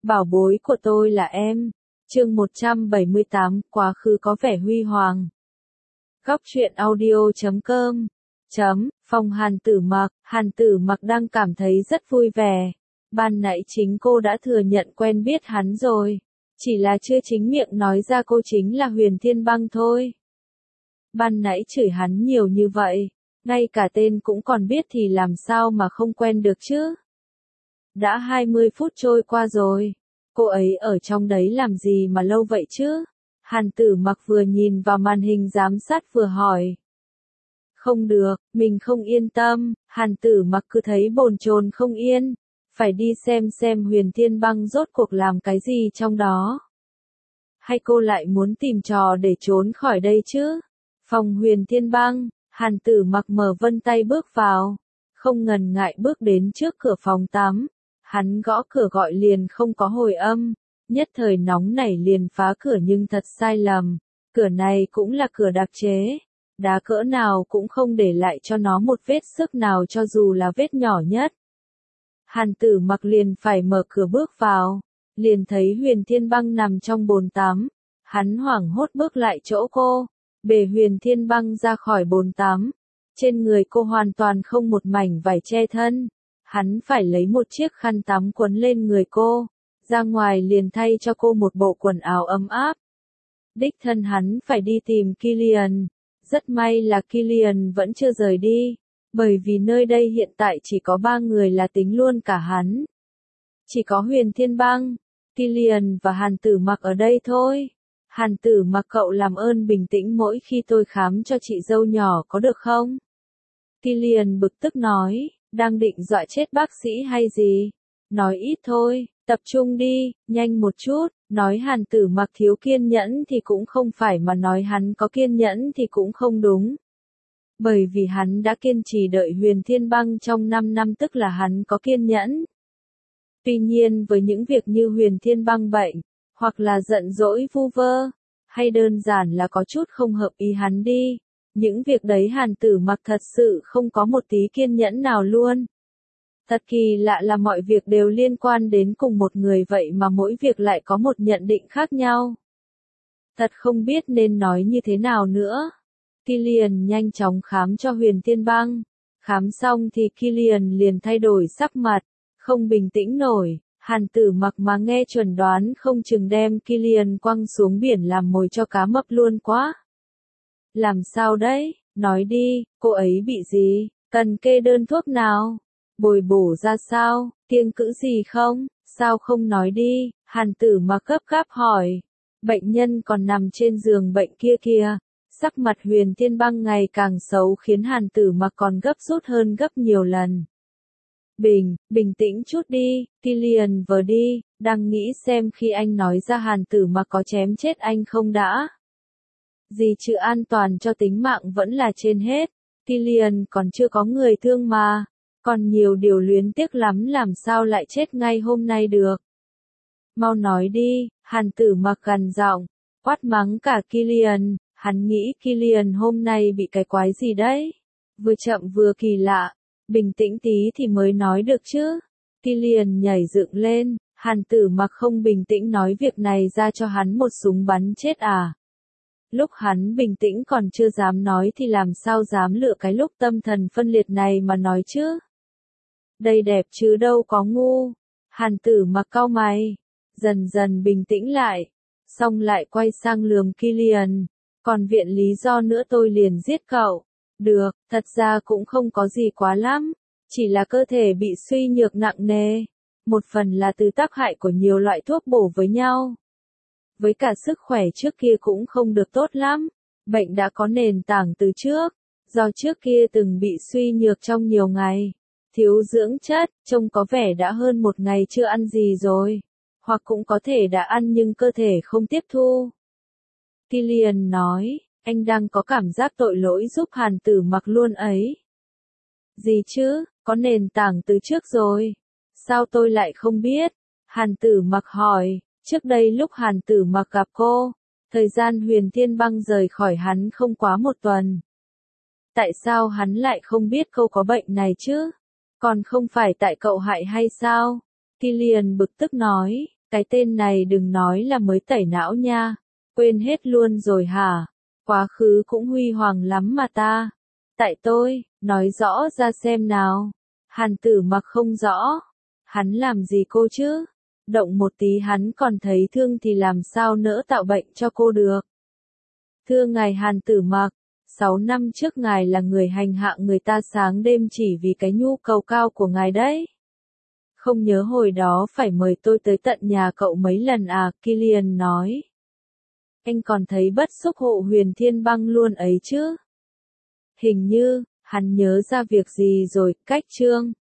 Bảo bối của tôi là em. Chương 178, quá khứ có vẻ huy hoàng. Góc truyện audio.com Phòng Hàn Tử Mặc đang cảm thấy rất vui vẻ. Ban nãy chính cô đã thừa nhận quen biết hắn rồi. Chỉ là chưa chính miệng nói ra cô chính là Huyền Thiên Băng thôi. Ban nãy chửi hắn nhiều như vậy, ngay cả tên cũng còn biết thì làm sao mà không quen được chứ. Đã 20 phút trôi qua rồi. Cô ấy ở trong đấy làm gì mà lâu vậy chứ? Hàn Tử Mặc vừa nhìn vào màn hình giám sát vừa hỏi. Không được, mình không yên tâm. Hàn Tử Mặc cứ thấy bồn chồn không yên. Phải đi xem Huyền Thiên Băng rốt cuộc làm cái gì trong đó. Hay cô lại muốn tìm trò để trốn khỏi đây chứ? Phòng Huyền Thiên Băng, Hàn Tử Mặc mở vân tay bước vào. Không ngần ngại bước đến trước cửa phòng tắm. Hắn gõ cửa gọi liền không có hồi âm, nhất thời nóng nảy liền phá cửa nhưng thật sai lầm, cửa này cũng là cửa đặc chế, đá cỡ nào cũng không để lại cho nó một vết xước nào cho dù là vết nhỏ nhất. Hàn Tử Mặc liền phải mở cửa bước vào, liền thấy Huyền Thiên Băng nằm trong bồn tắm, hắn hoảng hốt bước lại chỗ cô, bế Huyền Thiên Băng ra khỏi bồn tắm, trên người cô hoàn toàn không một mảnh vải che thân. Hắn phải lấy một chiếc khăn tắm quấn lên người cô, ra ngoài liền thay cho cô một bộ quần áo ấm áp. Đích thân hắn phải đi tìm Killian, rất may là Killian vẫn chưa rời đi, bởi vì nơi đây hiện tại chỉ có 3 người là tính luôn cả hắn. Chỉ có Huyền Thiên Băng, Killian và Hàn Tử Mặc ở đây thôi. Hàn Tử Mặc cậu làm ơn bình tĩnh mỗi khi tôi khám cho chị dâu nhỏ có được không? Killian bực tức nói. Đang định dọa chết bác sĩ hay gì? Nói ít thôi, tập trung đi, nhanh một chút, nói Hàn Tử Mặc thiếu kiên nhẫn thì cũng không phải mà nói hắn có kiên nhẫn thì cũng không đúng. Bởi vì hắn đã kiên trì đợi Huyền Thiên Băng trong 5 năm tức là hắn có kiên nhẫn. Tuy nhiên với những việc như Huyền Thiên Băng bệnh, hoặc là giận dỗi vu vơ, hay đơn giản là có chút không hợp ý hắn đi. Những việc đấy Hàn Tử Mặc thật sự không có một tí kiên nhẫn nào luôn. Thật kỳ lạ là mọi việc đều liên quan đến cùng một người vậy mà mỗi việc lại có một nhận định khác nhau. Thật không biết nên nói như thế nào nữa. Killian nhanh chóng khám cho Huyền Thiên Băng. Khám xong thì Killian liền thay đổi sắc mặt, không bình tĩnh nổi. Hàn Tử Mặc mà nghe chuẩn đoán không chừng đem Killian quăng xuống biển làm mồi cho cá mập luôn quá. Làm sao đấy, nói đi, cô ấy bị gì, cần kê đơn thuốc nào, bồi bổ ra sao, kiêng cữ gì không, sao không nói đi, Hàn Tử Mặc gấp gáp hỏi. Bệnh nhân còn nằm trên giường bệnh kia kìa, sắc mặt Huyền Thiên Băng ngày càng xấu khiến Hàn Tử Mặc còn gấp rút hơn gấp nhiều lần. Bình tĩnh chút đi, Killian vừa đi, đang nghĩ xem khi anh nói ra Hàn Tử Mặc có chém chết anh không đã. Gì chứ an toàn cho tính mạng vẫn là trên hết, Killian còn chưa có người thương mà, còn nhiều điều luyến tiếc lắm làm sao lại chết ngay hôm nay được. Mau nói đi, Hàn Tử Mặc gằn giọng, quát mắng cả Killian, hắn nghĩ Killian hôm nay bị cái quái gì đấy, vừa chậm vừa kỳ lạ, bình tĩnh tí thì mới nói được chứ. Killian nhảy dựng lên, Hàn Tử Mặc không bình tĩnh nói việc này ra cho hắn một súng bắn chết à. Lúc hắn bình tĩnh còn chưa dám nói thì làm sao dám lựa cái lúc tâm thần phân liệt này mà nói chứ. Đây đẹp chứ đâu có ngu. Hàn Tử Mặc cau mày, dần dần bình tĩnh lại, xong lại quay sang lườm Killian. Còn viện lý do nữa tôi liền giết cậu. Được, thật ra cũng không có gì quá lắm, chỉ là cơ thể bị suy nhược nặng nề. Một phần là từ tác hại của nhiều loại thuốc bổ với nhau. Với cả sức khỏe trước kia cũng không được tốt lắm, bệnh đã có nền tảng từ trước, do trước kia từng bị suy nhược trong nhiều ngày, thiếu dưỡng chất, trông có vẻ đã hơn một ngày chưa ăn gì rồi, hoặc cũng có thể đã ăn nhưng cơ thể không tiếp thu. Killian nói, anh đang có cảm giác tội lỗi giúp Hàn Tử Mặc luôn ấy. Gì chứ, có nền tảng từ trước rồi, sao tôi lại không biết? Hàn Tử Mặc hỏi. Trước đây lúc Hàn Tử Mặc gặp cô, thời gian Huyền Thiên Băng rời khỏi hắn không quá 1 tuần. Tại sao hắn lại không biết cô có bệnh này chứ? Còn không phải tại cậu hại hay sao? Killian bực tức nói, Cái tên này đừng nói là mới tẩy não nha. Quên hết luôn rồi hả? Quá khứ cũng huy hoàng lắm mà ta. Tại tôi, nói rõ ra xem nào. Hàn Tử Mặc không rõ. Hắn làm gì cô chứ? Động một tí hắn còn thấy thương thì làm sao nỡ tạo bệnh cho cô được. Thưa ngài Hàn Tử Mặc, 6 năm trước ngài là người hành hạ người ta sáng đêm chỉ vì cái nhu cầu cao của ngài đấy. Không nhớ hồi đó phải mời tôi tới tận nhà cậu mấy lần à, Killian nói. Anh còn thấy bất xúc hộ Huyền Thiên Băng luôn ấy chứ. Hình như, hắn nhớ ra việc gì rồi, cách chương.